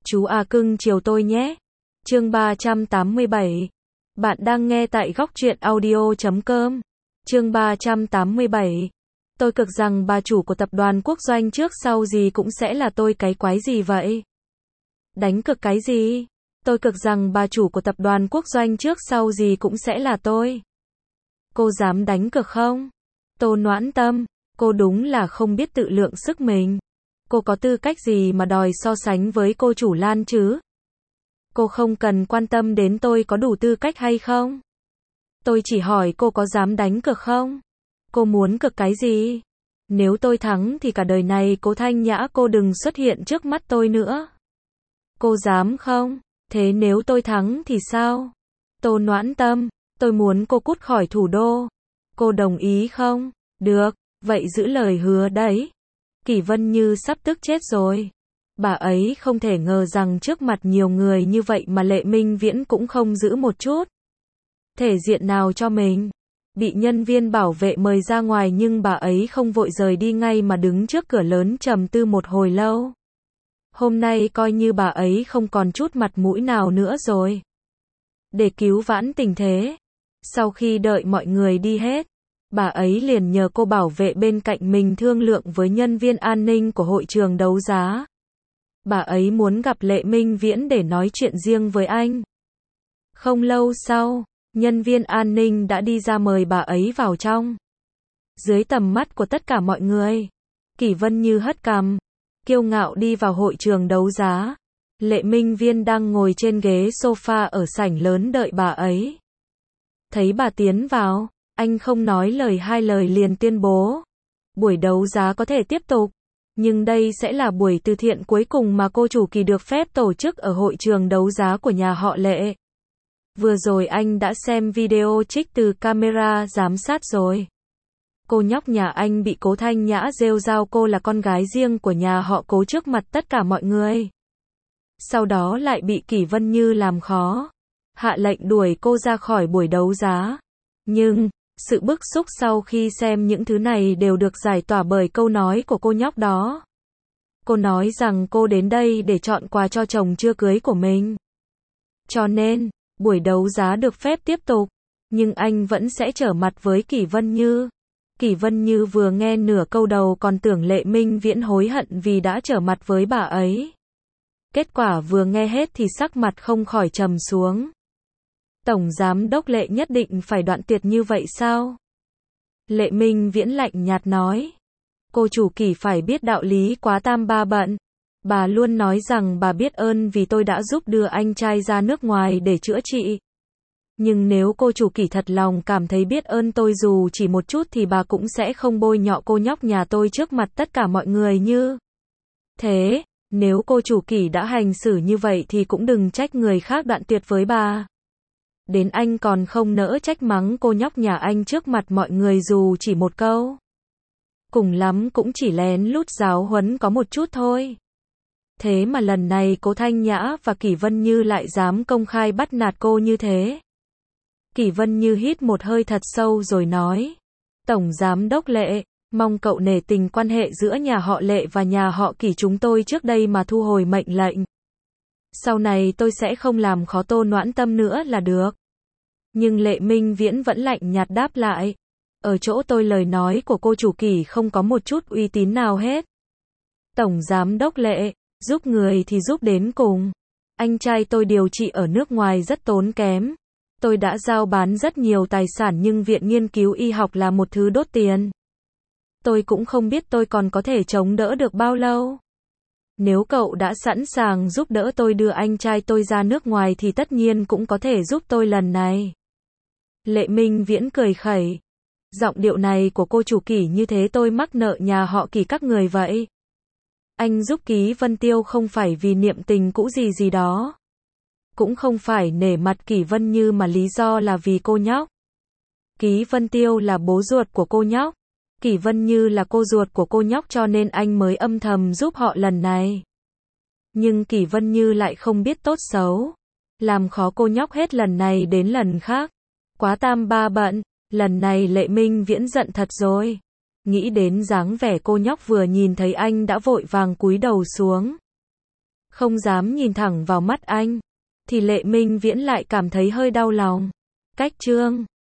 Chú A cưng chiều tôi nhé. Chương 387. Bạn đang nghe tại góc truyện audio.com. Chương 387. Tôi cực rằng bà chủ của tập đoàn quốc doanh trước sau gì cũng sẽ là tôi, cái quái gì vậy? Đánh cực cái gì? Tôi cực rằng bà chủ của tập đoàn quốc doanh trước sau gì cũng sẽ là tôi. Cô dám đánh cực không? Tô Noãn Tâm, cô đúng là không biết tự lượng sức mình. Cô có tư cách gì mà đòi so sánh với cô chủ Lan chứ? Cô không cần quan tâm đến tôi có đủ tư cách hay không. Tôi chỉ hỏi cô có dám đánh cực không? Cô muốn cực cái gì? Nếu tôi thắng thì cả đời này Cố Thanh Nhã cô đừng xuất hiện trước mắt tôi nữa. Cô dám không? Thế nếu tôi thắng thì sao? Tô Noãn Tâm, tôi muốn cô cút khỏi thủ đô. Cô đồng ý không? Được, vậy giữ lời hứa đấy. Kỷ Vân Như sắp tức chết rồi. Bà ấy không thể ngờ rằng trước mặt nhiều người như vậy mà Lệ Minh Viễn cũng không giữ một chút thể diện nào cho mình. Bị nhân viên bảo vệ mời ra ngoài nhưng bà ấy không vội rời đi ngay mà đứng trước cửa lớn trầm tư một hồi lâu. Hôm nay coi như bà ấy không còn chút mặt mũi nào nữa rồi. Để cứu vãn tình thế, sau khi đợi mọi người đi hết, bà ấy liền nhờ cô bảo vệ bên cạnh mình thương lượng với nhân viên an ninh của hội trường đấu giá. Bà ấy muốn gặp Lệ Minh Viễn để nói chuyện riêng với anh. Không lâu sau, nhân viên an ninh đã đi ra mời bà ấy vào trong. Dưới tầm mắt của tất cả mọi người, Kỷ Vân Như hất cằm, kiêu ngạo đi vào hội trường đấu giá. Lệ Minh Viễn đang ngồi trên ghế sofa ở sảnh lớn đợi bà ấy. Thấy bà tiến vào, anh không nói lời hai lời liền tuyên bố. Buổi đấu giá có thể tiếp tục, nhưng đây sẽ là buổi từ thiện cuối cùng mà cô chủ Kỳ được phép tổ chức ở hội trường đấu giá của nhà họ Lệ. Vừa rồi anh đã xem video trích từ camera giám sát rồi. Cô nhóc nhà anh bị Cố Thanh Nhã rêu rao cô là con gái riêng của nhà họ Cố trước mặt tất cả mọi người. Sau đó lại bị Kỷ Vân Như làm khó, hạ lệnh đuổi cô ra khỏi buổi đấu giá. Nhưng sự bức xúc sau khi xem những thứ này đều được giải tỏa bởi câu nói của cô nhóc đó. Cô nói rằng cô đến đây để chọn quà cho chồng chưa cưới của mình. Cho nên, buổi đấu giá được phép tiếp tục, nhưng anh vẫn sẽ trở mặt với Kỷ Vân Như. Kỷ Vân Như vừa nghe nửa câu đầu còn tưởng Lệ Minh Viễn hối hận vì đã trở mặt với bà ấy. Kết quả vừa nghe hết thì sắc mặt không khỏi trầm xuống. Tổng giám đốc Lệ nhất định phải đoạn tuyệt như vậy sao? Lệ Minh Viễn lạnh nhạt nói. Cô chủ Kỷ phải biết đạo lý quá tam ba bận. Bà luôn nói rằng bà biết ơn vì tôi đã giúp đưa anh trai ra nước ngoài để chữa trị. Nhưng nếu cô chủ Kỷ thật lòng cảm thấy biết ơn tôi dù chỉ một chút thì bà cũng sẽ không bôi nhọ cô nhóc nhà tôi trước mặt tất cả mọi người như thế. Nếu cô chủ Kỷ đã hành xử như vậy thì cũng đừng trách người khác đoạn tuyệt với bà. Đến anh còn không nỡ trách mắng cô nhóc nhà anh trước mặt mọi người dù chỉ một câu. Cùng lắm cũng chỉ lén lút giáo huấn có một chút thôi. Thế mà lần này Cố Thanh Nhã và Kỷ Vân Như lại dám công khai bắt nạt cô như thế. Kỷ Vân Như hít một hơi thật sâu rồi nói. Tổng giám đốc Lệ, mong cậu nể tình quan hệ giữa nhà họ Lệ và nhà họ Kỷ chúng tôi trước đây mà thu hồi mệnh lệnh. Sau này tôi sẽ không làm khó Tô Noãn Tâm nữa là được. Nhưng Lệ Minh Viễn vẫn lạnh nhạt đáp lại. Ở chỗ tôi lời nói của cô chủ Kỷ không có một chút uy tín nào hết. Tổng giám đốc Lệ, giúp người thì giúp đến cùng. Anh trai tôi điều trị ở nước ngoài rất tốn kém. Tôi đã giao bán rất nhiều tài sản nhưng viện nghiên cứu y học là một thứ đốt tiền. Tôi cũng không biết tôi còn có thể chống đỡ được bao lâu. Nếu cậu đã sẵn sàng giúp đỡ tôi đưa anh trai tôi ra nước ngoài thì tất nhiên cũng có thể giúp tôi lần này. Lệ Minh Viễn cười khẩy. Giọng điệu này của cô chủ Kỷ như thế tôi mắc nợ nhà họ Kỷ các người vậy. Anh giúp Ký Vân Tiêu không phải vì niệm tình cũ gì gì đó. Cũng không phải nể mặt Kỷ Vân Như mà lý do là vì cô nhóc. Ký Vân Tiêu là bố ruột của cô nhóc. Kỷ Vân Như là cô ruột của cô nhóc cho nên anh mới âm thầm giúp họ lần này. Nhưng Kỷ Vân Như lại không biết tốt xấu. Làm khó cô nhóc hết lần này đến lần khác. Quá tam ba bận. Lần này Lệ Minh Viễn giận thật rồi. Nghĩ đến dáng vẻ cô nhóc vừa nhìn thấy anh đã vội vàng cúi đầu xuống. không dám nhìn thẳng vào mắt anh, thì Lệ Minh Viễn lại cảm thấy hơi đau lòng. Cách chương